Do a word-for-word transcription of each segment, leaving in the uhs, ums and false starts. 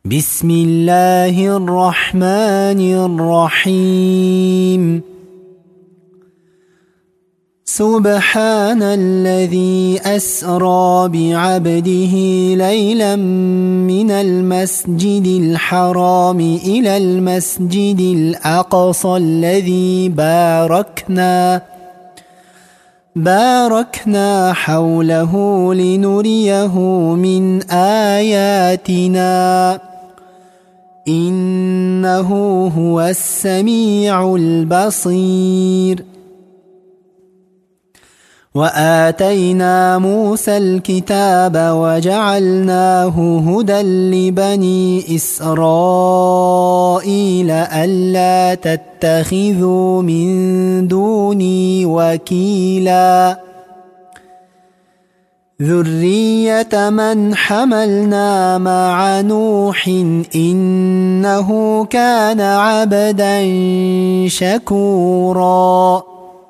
بسم الله الرحمن الرحيم. سبحان الذي أسرى بعبده ليلا من المسجد الحرام إلى المسجد الأقصى الذي باركنا باركنا حوله لنريه من آياتنا إنه هو السميع البصير. وآتينا موسى الكتاب وجعلناه هدى لبني إسرائيل ألا تتخذوا من دوني وكيلا ذرية من حملنا مع نوح إنه كان عبدا شكورا.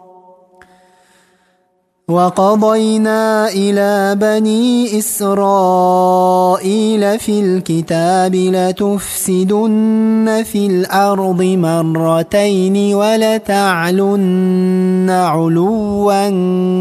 وقضينا إلى بني إسرائيل في الكتاب لتفسدن في الأرض مرتين ولتعلن علوا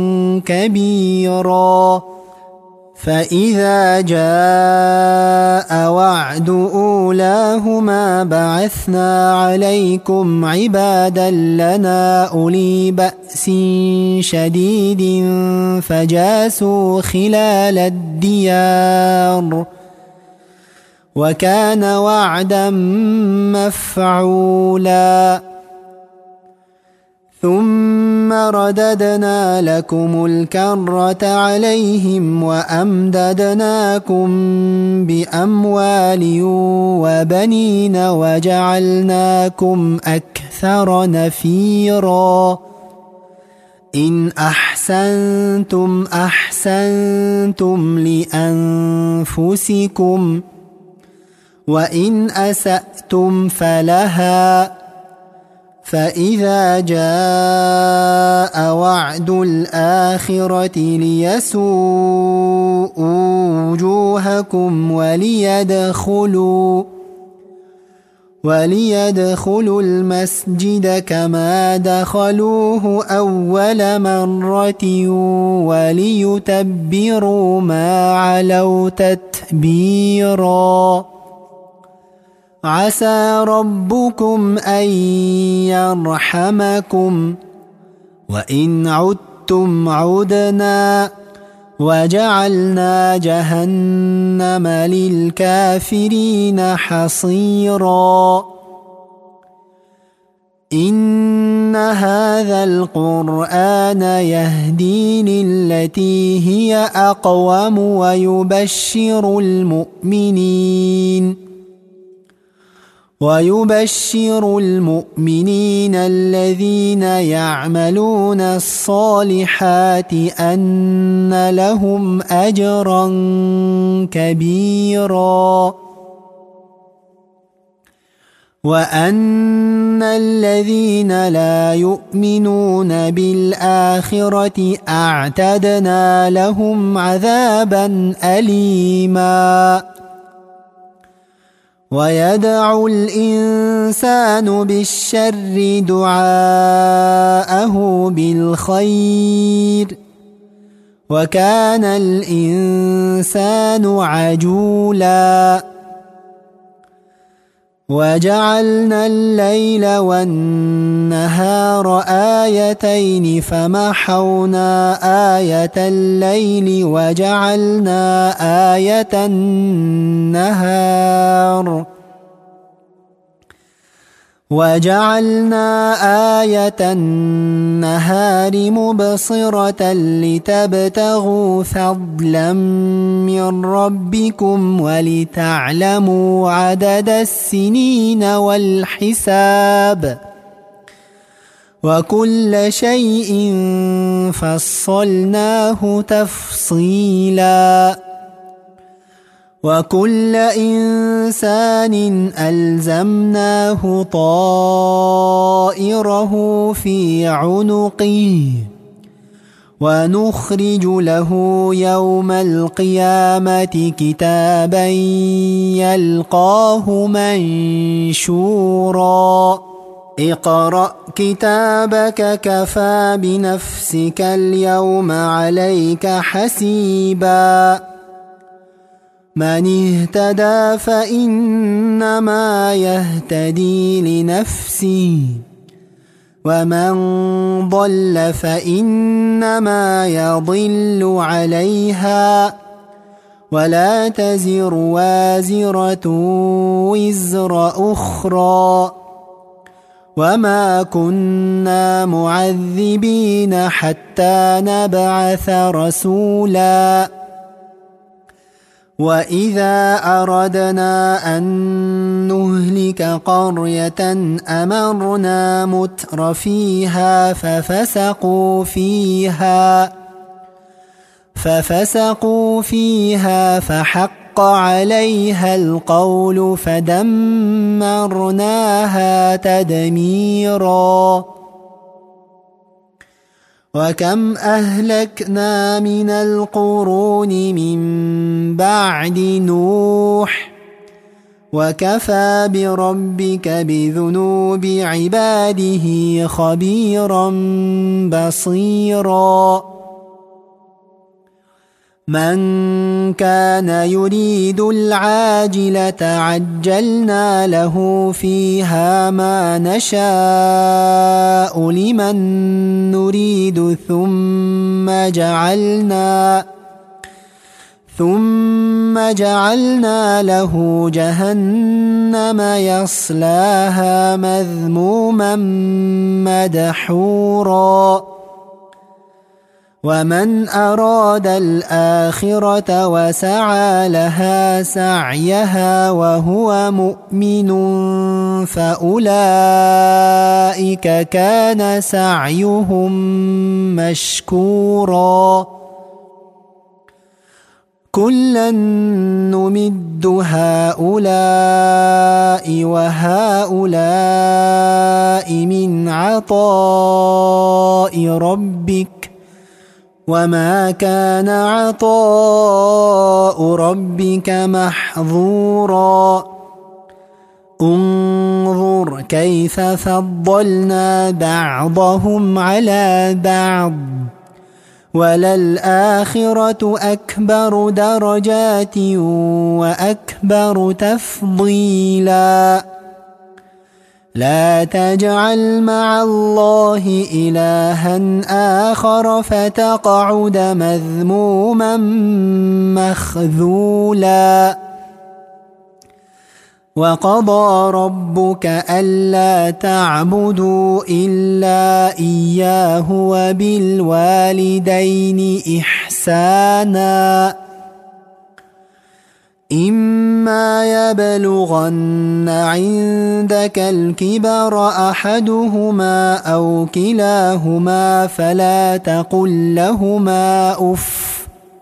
كبيرا. فإذا جاء وعد أولاهما بعثنا عليكم عبادا لنا أولي بأس شديد فجاسوا خلال الديار وكان وعدا مفعولا. ثم رددنا لكم الكرة عليهم وأمددناكم بأموال وبنين وجعلناكم أكثر نفيرا. إن أحسنتم أحسنتم لأنفسكم وإن أسأتم فلها. فإذا جاء وعد الآخرة ليسوءوا وجوهكم وليدخلوا وليدخلوا المسجد كما دخلوه أول مرة وليتبروا ما علوا تتبيرا. عسى ربكم أن يرحمكم وإن عدتم عدنا وجعلنا جهنم للكافرين حصيرا. إن هذا القرآن يهدي للتي هي أقوم ويبشر المؤمنين ويبشر المؤمنين الذين يعملون الصالحات أن لهم أجرا كبيرا. وأن الذين لا يؤمنون بالآخرة أعتدنا لهم عذابا أليما. ويدعو الإنسان بالشر دعاءه بالخير وكان الإنسان عجولا. وجعلنا الليل والنهار آيتين فمحونا آية الليل وجعلنا آية النهار وجعلنا آية النهار مبصرة لتبتغوا فضلا من ربكم ولتعلموا عدد السنين والحساب وكل شيء فصلناه تفصيلا. وكل إنسان ألزمناه طائره في عنقه ونخرج له يوم القيامة كتابا يلقاه منشورا اقرأ كتابك كفى بنفسك اليوم عليك حسيبا من اهتدى فإنما يهتدي لنفسه ومن ضل فإنما يضل عليها ولا تزر وازرة وزر أخرى وما كنا معذبين حتى نبعث رسولا وإذا أردنا أن نهلك قرية أمرنا متر فيها ففسقوا فيها ففسقوا فيها فحق عليها القول فدمرناها تدميرا وكم أهلكنا من القرون من بعد نوح وكفى بربك بذنوب عباده خبيرا بصيرا من كان يريد العاجلة عجلنا له فيها ما نشاء لمن نريد ثم جعلنا ثم جعلنا له جهنم يصلاها مذموما مدحورا ومن أراد الآخرة وسعى لها سعيها وهو مؤمن فأولئك كان سعيهم مشكورا كلا نمد هؤلاء وهؤلاء من عطاء ربك وما كان عطاء ربك محظورا انظر كيف فضلنا بعضهم على بعض وللآخرة أكبر درجات وأكبر تفضيلا لا تجعل مع الله إلها آخر فتقعد مذموما مخذولا وقضى ربك ألا تعبدوا إلا إياه وبالوالدين إحسانا إما يبلغن عندك الكبر أحدهما أو كلاهما فلا تقل لهما أف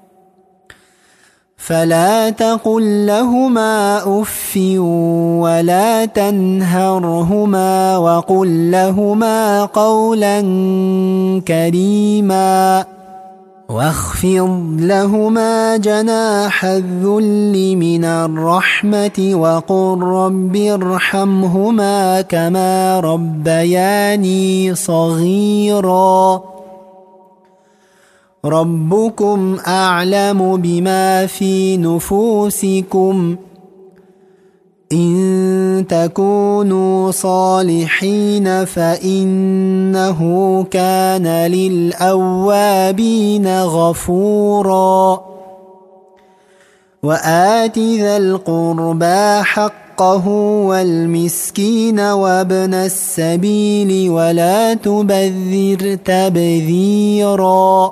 فلا تقل لهما أف ولا تنهرهما وقل لهما قولا كريما واخفض لهما جناح الذل من الرحمة وقل رب ارحمهما كما ربياني صغيرا ربكم أعلم بما في نفوسكم إن تكونوا صالحين فإنه كان للأوابين غفورا وآت ذا القربى حقه والمسكين وابن السبيل ولا تبذر تبذيرا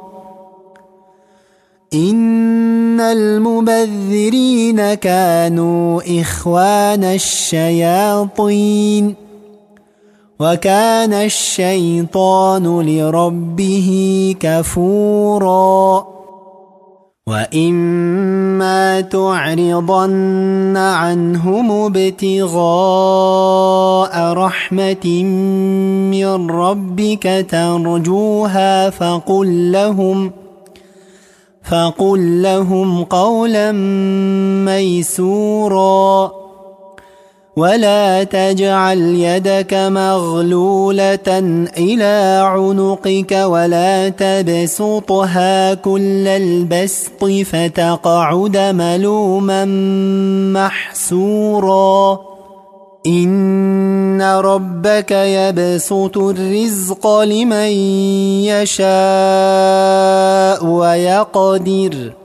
إن المبذرين كانوا إخوان الشياطين وكان الشيطان لربه كفورا وإما تعرضن عنهم ابتغاء رحمة من ربك ترجوها فقل لهم فقل لهم قولا ميسورا ولا تجعل يدك مغلولة إلى عنقك ولا تبسطها كل البسط فتقعد ملوما محسورا إن ربك يبسط الرزق لمن يشاء ويقدر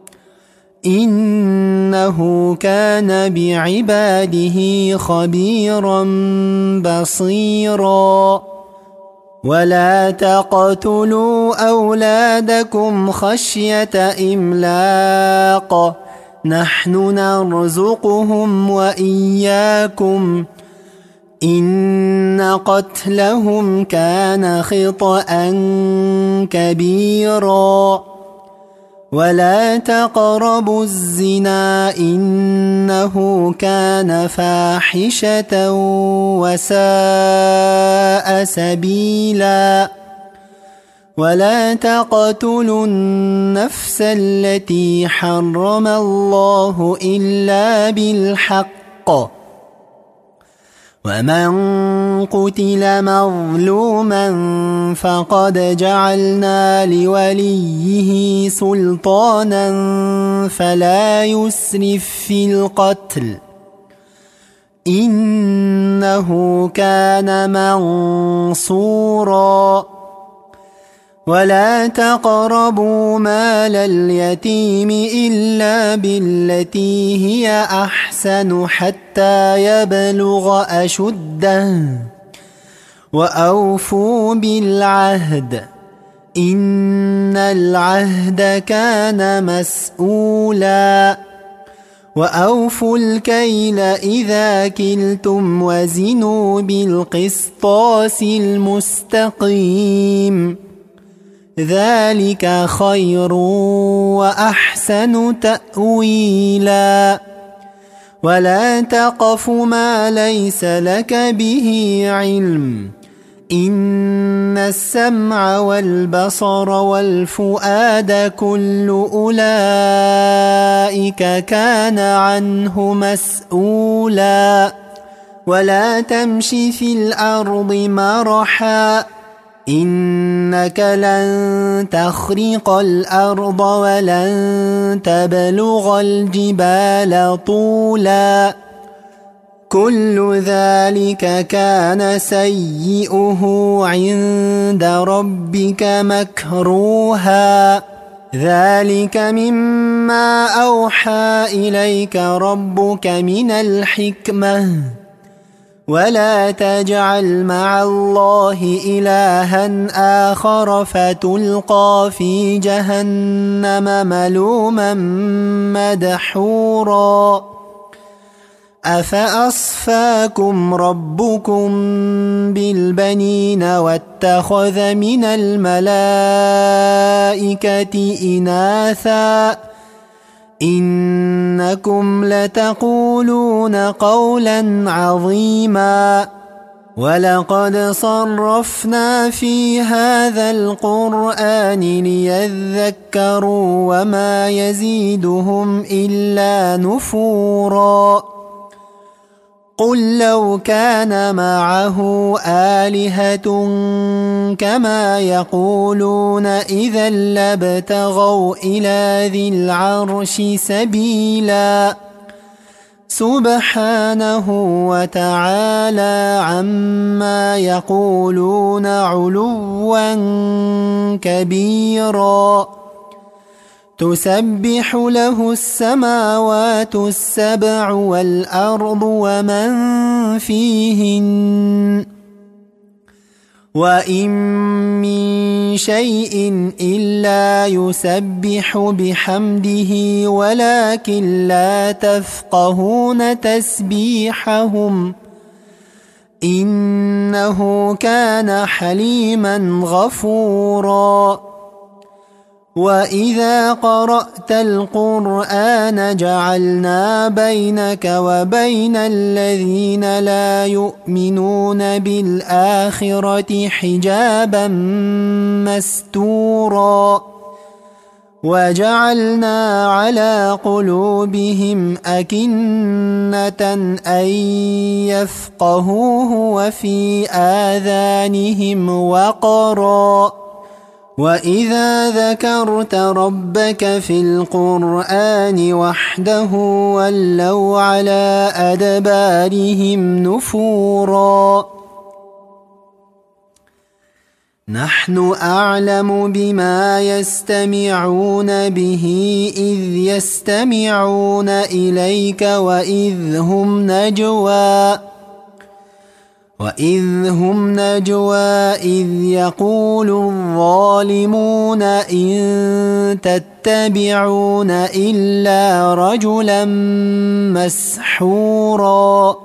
إنه كان بعباده خبيرا بصيرا ولا تقتلوا أولادكم خشية إملاق نحن نرزقهم وإياكم إن قتلهم كان خطأ كبيرا ولا تقربوا الزنا إنه كان فاحشة وساء سبيلا ولا تقتلوا النفس التي حرم الله إلا بالحق ومن قتل مظلوما فقد جعلنا لوليه سلطانا فلا يسرف في القتل إنه كان منصورا ولا تقربوا مال اليتيم إلا بالتي هي أحسن حتى يبلغ أشده وأوفوا بالعهد إن العهد كان مسؤولا وأوفوا الكيل إذا كلتم وزنوا بالقسطاس المستقيم ذلك خير وأحسن تأويلا ولا تقف ما ليس لك به علم إن السمع والبصر والفؤاد كل أولئك كان عنه مسؤولا ولا تمش في الأرض مرحا إنك لن تخرق الأرض ولن تبلغ الجبال طولا كل ذلك كان سيئه عند ربك مكروها ذلك مما أوحى إليك ربك من الحكمة ولا تجعل مع الله إلها آخر فتلقى في جهنم ملوما مدحورا أفأصفاكم ربكم بالبنين واتخذ من الملائكة إناثا إنكم لتقولون قولا عظيما ولقد صرفنا في هذا القرآن ليذكروا وما يزيدهم إلا نفورا قل لو كان معه آلهة كما يقولون إذا لابتغوا إلى ذي العرش سبيلا سبحانه وتعالى عما يقولون علوا كبيرا تسبح له السماوات السبع والأرض ومن فيهن وإن من شيء إلا يسبح بحمده ولكن لا تفقهون تسبيحهم إنه كان حليما غفورا وإذا قرأت القرآن جعلنا بينك وبين الذين لا يؤمنون بالآخرة حجابا مستورا وجعلنا على قلوبهم أكنة أن يفقهوه وفي آذانهم وقرا وإذا ذكرت ربك في القرآن وحده ولوا على أدبارهم نفورا نحن أعلم بما يستمعون به إذ يستمعون إليك وإذ هم نجوى وإذ هم نجوى إذ يقول الظالمون إن تتبعون إلا رجلا مسحورا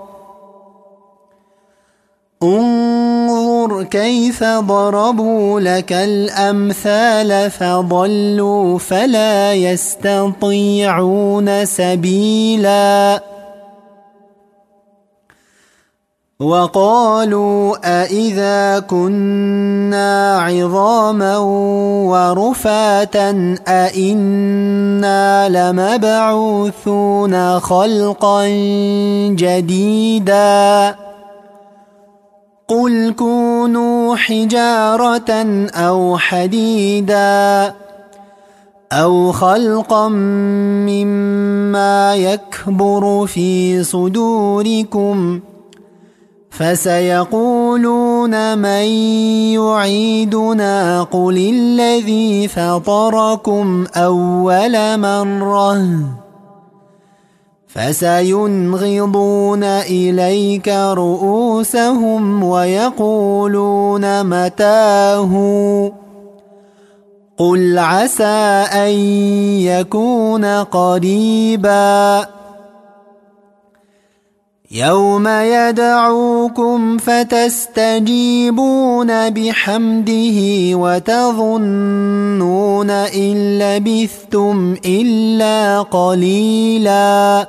انظر كيف ضربوا لك الأمثال فضلوا فلا يستطيعون سبيلا وقالوا أإذا كنا عظاما ورفاتا أإنا لمبعوثون خلقا جديدا قل كونوا حجارة أو حديدا أو خلقا مما يكبر في صدوركم فسيقولون من يعيدنا قل الذي فطركم أول مرة فسينغضون إليك رؤوسهم ويقولون متاه قل عسى أن يكون قريبا يوم يدعوكم فتستجيبون بحمده وتظنون إن لبثتم إلا قليلا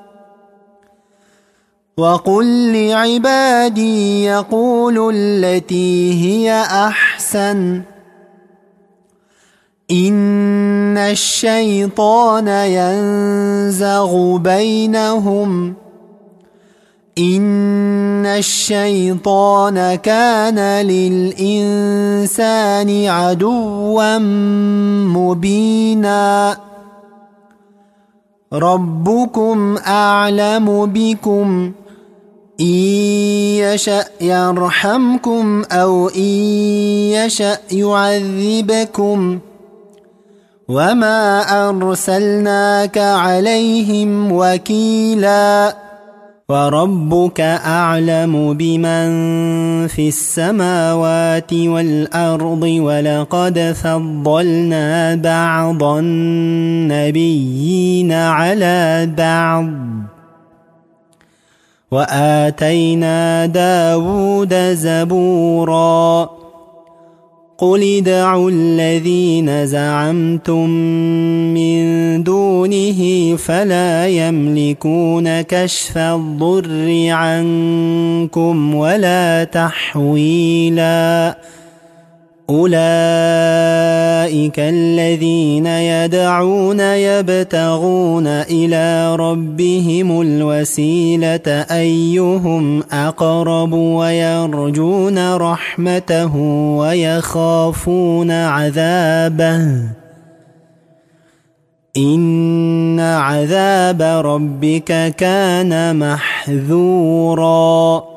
وقل لعبادي يقولوا التي هي أحسن إن الشيطان ينزغ بينهم إن الشيطان كان للإنسان عدوا مبينا ربكم أعلم بكم إن يشأ يرحمكم أو إن يشأ يعذبكم وما أرسلناك عليهم وكيلا وربك أعلم بمن في السماوات والأرض ولقد فضلنا بعض النبيين على بعض وآتينا داود زبورا قل ادعوا الذين زعمتم من دونه فلا يملكون كشف الضر عنكم ولا تحويلا أولئك الذين يدعون يبتغون إلى ربهم الوسيلة أيهم أقرب ويرجون رحمته ويخافون عذابه إن عذاب ربك كان محذورا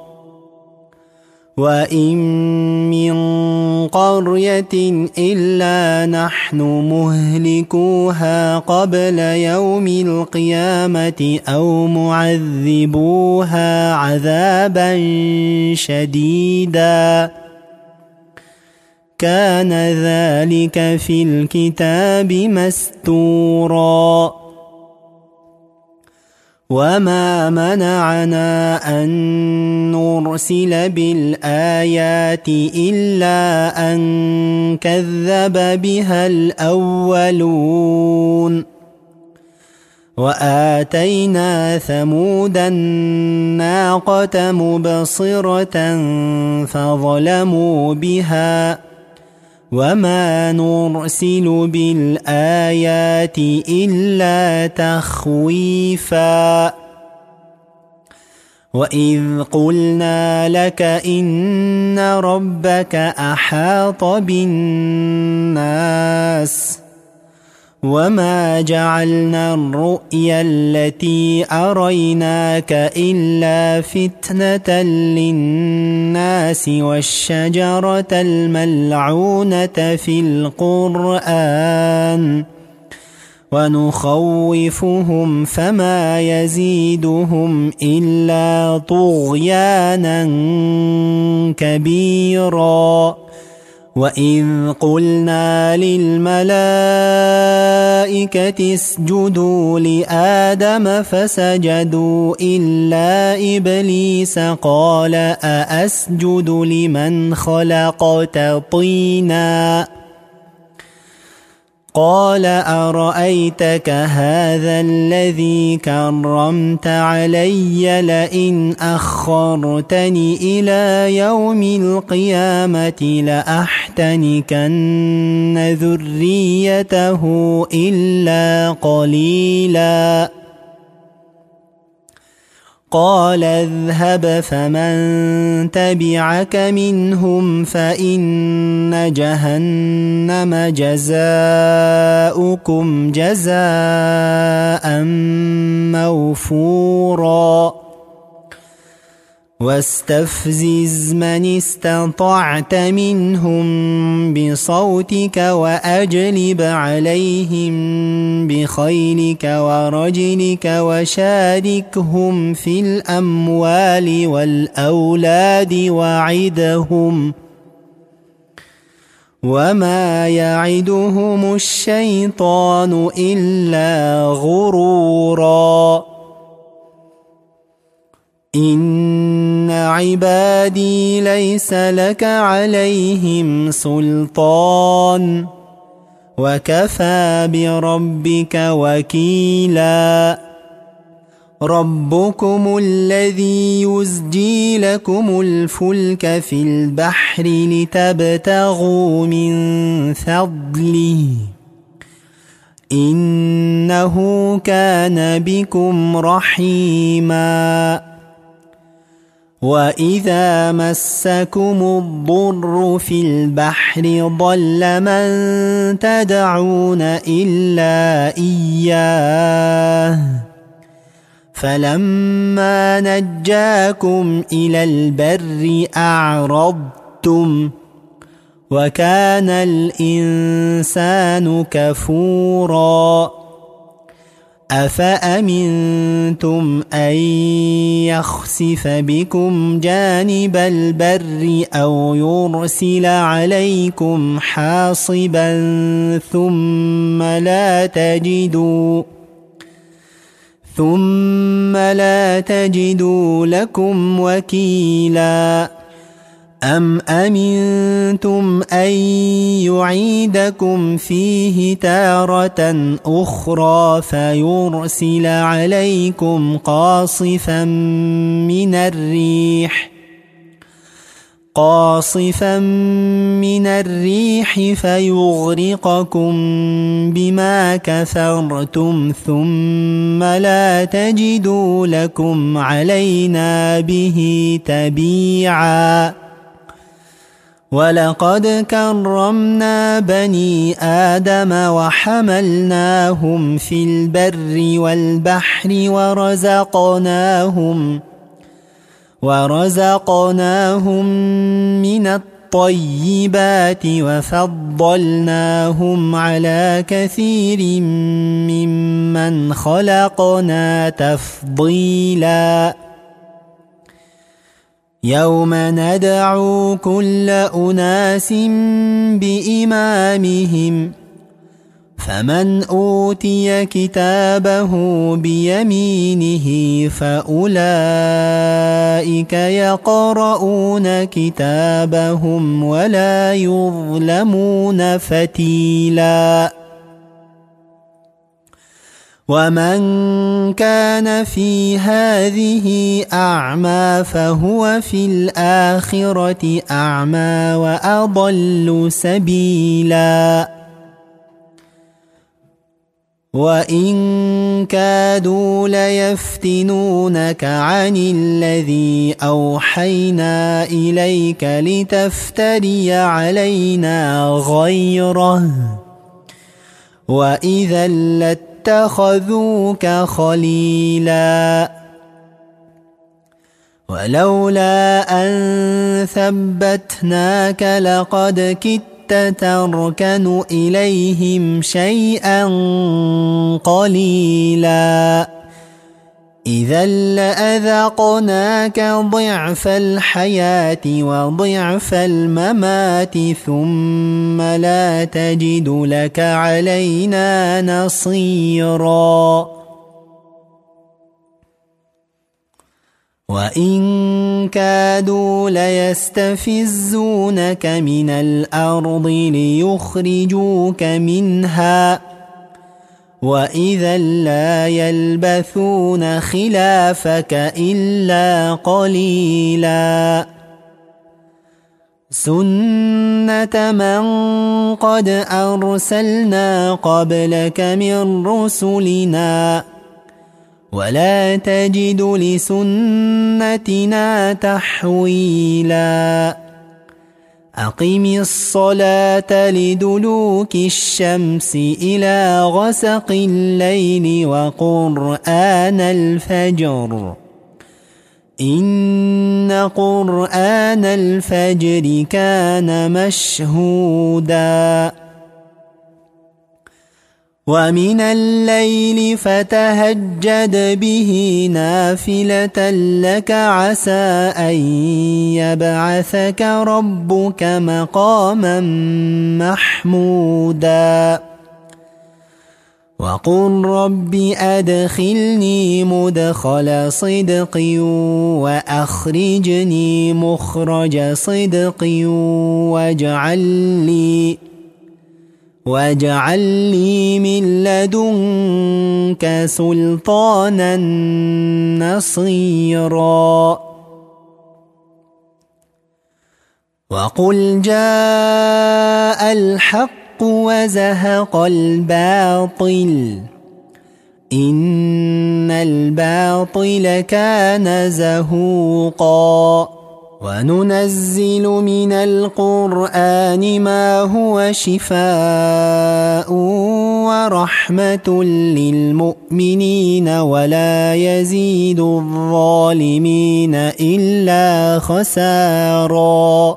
وإن من قرية إلا نحن مهلكوها قبل يوم القيامة أو معذبوها عذابا شديدا كان ذلك في الكتاب مستورا وما منعنا أن نرسل بالآيات إلا أن كذب بها الأولون وآتينا ثمود الناقة مبصرة فظلموا بها وما نرسل بالآيات إلا تخويفا وإذ قلنا لك إن ربك أحاط بالناس وما جعلنا الرؤيا التي أريناك إلا فتنة للناس والشجرة الملعونة في القرآن ونخوفهم فما يزيدهم إلا طغيانا كبيرا وإذ قلنا للملائكة اسجدوا لآدم فسجدوا إلا إبليس قال أأسجد لمن خلقت طينا قال أرأيتك هذا الذي كرمت علي لئن أخرتني إلى يوم القيامة لأحتنكن ذريته إلا قليلا قال اذهب فمن تبعك منهم فإن جهنم جزاؤكم جزاء موفورا واستفزز من استطعت منهم بصوتك وأجلب عليهم بخيلك ورجلك وشاركهم في الأموال والأولاد وعدهم وما يعدهم الشيطان إلا غرورا إن عبادي ليس لك عليهم سلطان وكفى بربك وكيلا ربكم الذي يزجي لكم الفلك في البحر لتبتغوا من فضله إنه كان بكم رحيما وإذا مسكم الضر في البحر ضل من تدعون إلا إياه فلما نجاكم إلى البر أعرضتم وكان الإنسان كفورا أفأمنتم أن يخسف بكم جانب البر أو يرسل عليكم حاصبا ثم لا تجدوا ثم لا تجدوا لكم وكيلا أم أمنتم أن يعيدكم فيه تارة أخرى فيرسل عليكم قاصفا من الريح قاصفا من الريح فيغرقكم بما كفرتم ثم لا تجدوا لكم علينا به تبيعا ولقد كرمنا بني آدم وحملناهم في البر والبحر ورزقناهم ورزقناهم من الطيبات وفضلناهم على كثير ممن خلقنا تفضيلا يوم ندعو كل أناس بإمامهم فمن أوتي كتابه بيمينه فأولئك يقرؤون كتابهم ولا يظلمون فتيلا ومن كان في هذه أعمى فهو في الآخرة أعمى وأضل سبيلا وإن كادوا ليفتنونك عن الذي أوحينا إليك لتفتري علينا غيره وإذا لاتخذوك خليلا ولولا أن ثبتناك لقد كدت تركن إليهم شيئا قليلا إذا لأذقناك ضعف الحياة وضعف الممات ثم لا تجد لك علينا نصيرا وإن كادوا ليستفزونك من الأرض ليخرجوك منها وإذا لا يلبثون خلافك إلا قليلا سنة من قد أرسلنا قبلك من رسلنا ولا تجد لسنتنا تحويلا أقم الصلاة لدلوك الشمس إلى غسق الليل وقرآن الفجر إن قرآن الفجر كان مشهودا ومن الليل فتهجد به نافلة لك عسى أن يبعثك ربك مقاما محمودا وقل رب أدخلني مدخل صدق وأخرجني مخرج صدق واجعل لي واجعل لي من لدنك سلطانا نصيرا وقل جاء الحق وزهق الباطل إن الباطل كان زهوقا وننزل من القرآن ما هو شفاء ورحمة للمؤمنين ولا يزيد الظالمين إلا خسارا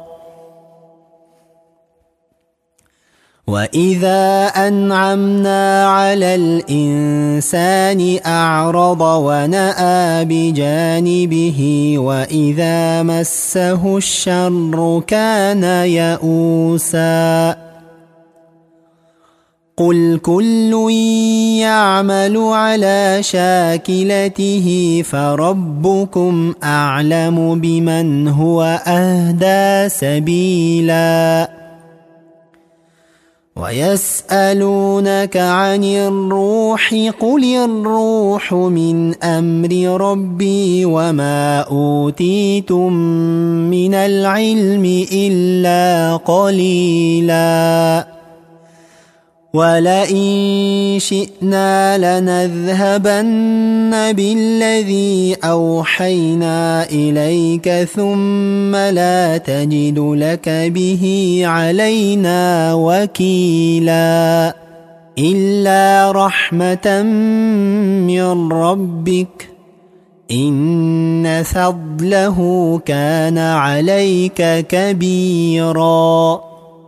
وإذا أنعمنا على الإنسان أعرض ونأى بجانبه وإذا مسه الشر كان يئوسا قل كل يعمل على شاكلته فربكم أعلم بمن هو أهدى سبيلا ويسألونك عن الروح قل الروح من أمر ربي وما أوتيتم من العلم إلا قليلا ولئن شئنا لنذهبن بالذي أوحينا إليك ثم لا تجد لك به علينا وكيلا إلا رحمة من ربك إن فضله كان عليك كبيرا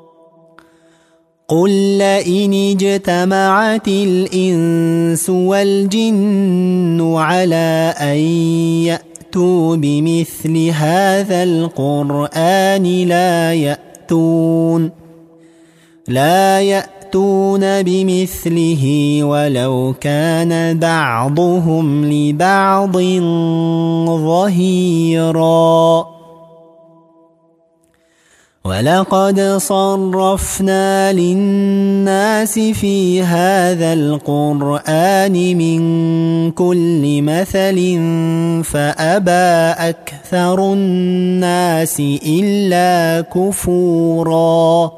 قل لئن اجتمعت الإنس والجن على أن يأتوا بمثل هذا القرآن لا يأتون لا يأتون يأتون بمثله ولو كان بعضهم لبعض ظهيرا ولقد صرفنا للناس في هذا القرآن من كل مثل فأبى أكثر الناس إلا كفورا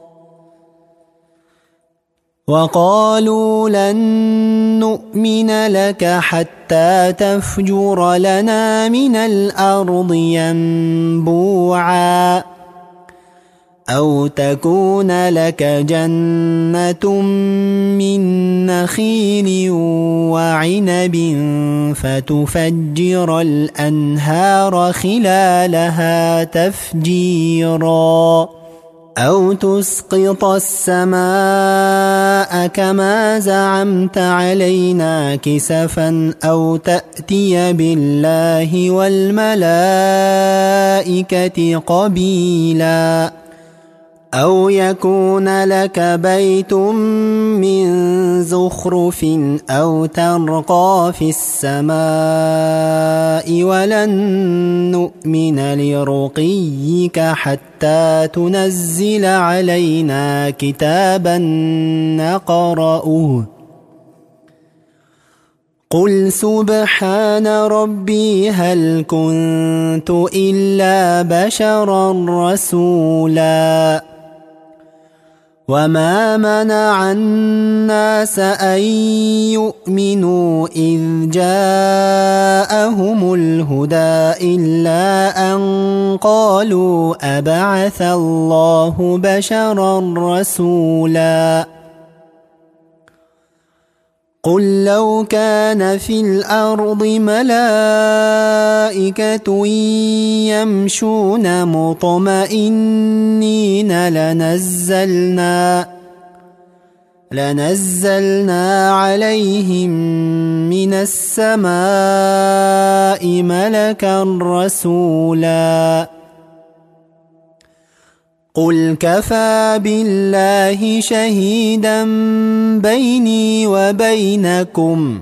وقالوا لن نؤمن لك حتى تفجر لنا من الأرض ينبوعا أو تكون لك جنة من نخيل وعنب فتفجر الأنهار خلالها تفجيرا أو تسقط السماء كما زعمت علينا كسفا أو تأتي بالله والملائكة قبيلا أو يكون لك بيت من زخرف أو ترقى في السماء ولن نؤمن لرقيك حتى تنزل علينا كتابا نقرأه قل سبحان ربي هل كنت إلا بشرا رسولا وما منع الناس أن يؤمنوا إذ جاءهم الهدى إلا أن قالوا أبعث الله بشرا رسولا قل لو كان في الأرض ملائكة يمشون مطمئنين لنزلنا لنزلنا عليهم من السماء ملكا رسولا قل كفى بالله شهيدا بيني وبينكم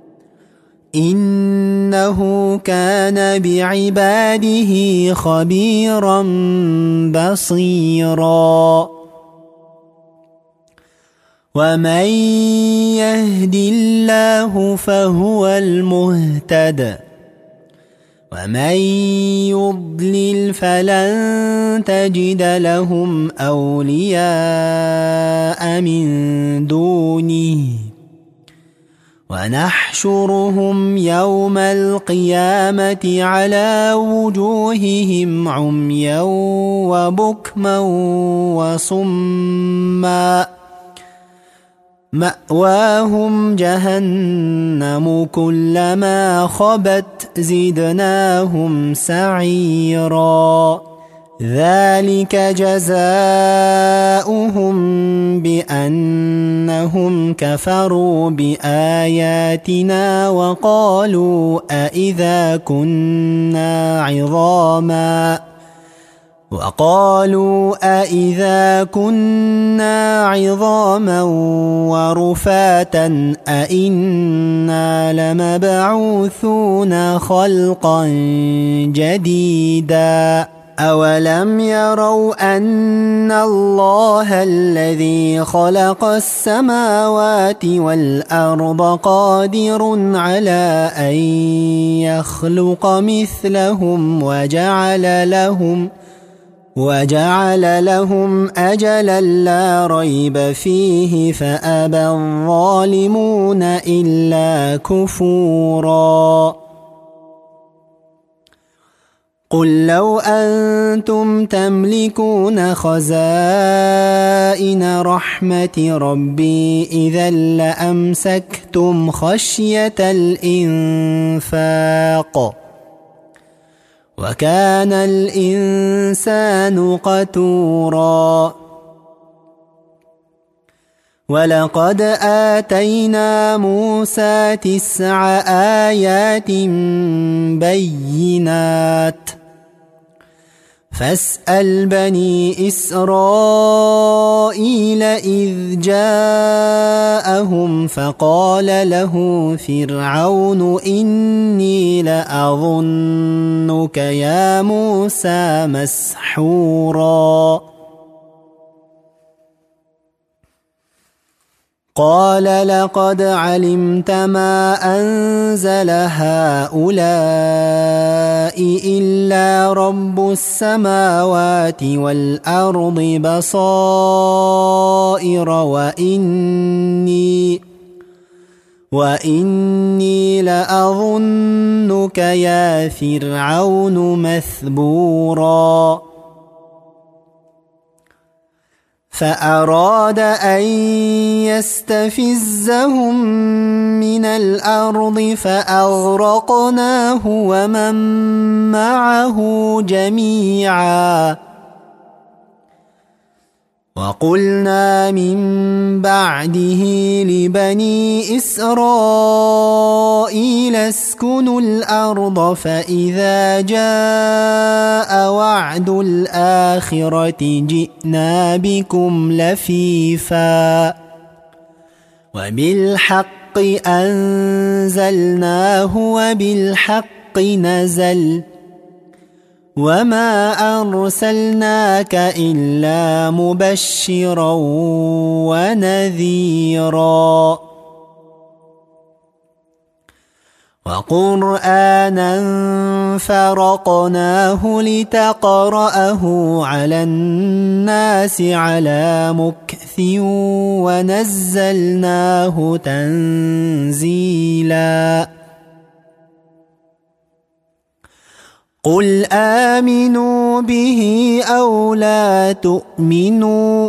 إنه كان بعباده خبيرا بصيرا ومن يهد الله فهو المهتد ومن يضلل فلن تجد لهم أولياء من دونه ونحشرهم يوم القيامة على وجوههم عميا وبكما وصما مأواهم جهنم كلما خبت زدناهم سعيرا ذلك جزاؤهم بأنهم كفروا بآياتنا وقالوا أإذا كنا عظاما وقالوا أإذا كنا عظاما ورفاتا أإنا لمبعوثون خلقا جديدا أولم يروا أن الله الذي خلق السماوات والأرض قادر على أن يخلق مثلهم وجعل لهم وجعل لهم أجلا لا ريب فيه فأبى الظالمون إلا كفورا قل لو أنتم تملكون خزائن رحمة ربي إذا لأمسكتم خشية الإنفاق وكان الإنسان قتورا ولقد آتينا موسى تسع آيات بينات فاسأل بني إسرائيل إذ جاءهم فقال له فرعون إني لأظنك يا موسى مسحورا قال لقد علمت ما أنزل هؤلاء إلا رب السماوات والأرض بصائر وإني وإني لأظنك يا فرعون مثبورا فأراد أن يستفزهم من الأرض فأغرقناه ومن معه جميعا وقلنا من بعده لبني إسرائيل اسكنوا الأرض فإذا جاء وعد الآخرة جئنا بكم لفيفا وبالحق أنزلناه وبالحق نزل وما أرسلناك إلا مبشرا ونذيرا وقرآنا فرقناه لتقرأه على الناس على مكث ونزلناه تنزيلا قل آمنوا به أو لا تؤمنوا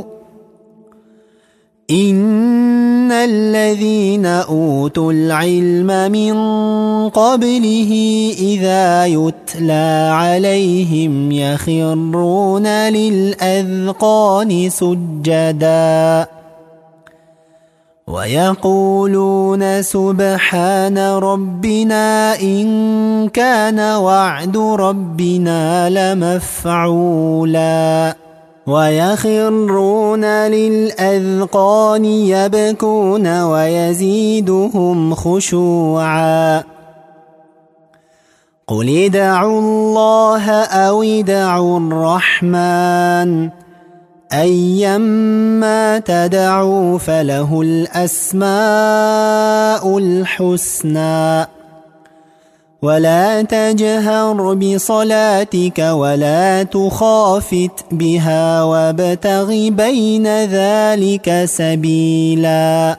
إن الذين أوتوا العلم من قبله إذا يتلى عليهم يخرون للأذقان سجدا ويقولون سبحان ربنا إن كان وعد ربنا لمفعولا ويخرون للأذقان يبكون ويزيدهم خشوعا قل ادعوا الله أو ادعوا الرحمن أيما تدعوا فله الأسماء الحسنى ولا تجهر بصلاتك ولا تخافت بها وابتغ بين ذلك سبيلا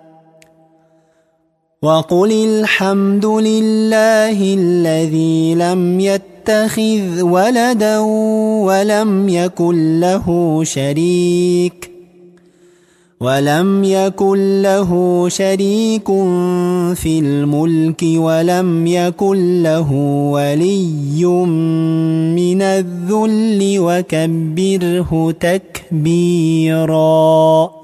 وقل الحمد لله الذي لم يتخذ ولدا ولم يكن له شريك ولم يكن له شريك في الملك ولم يكن له ولي من الذل وكبره تكبيرا.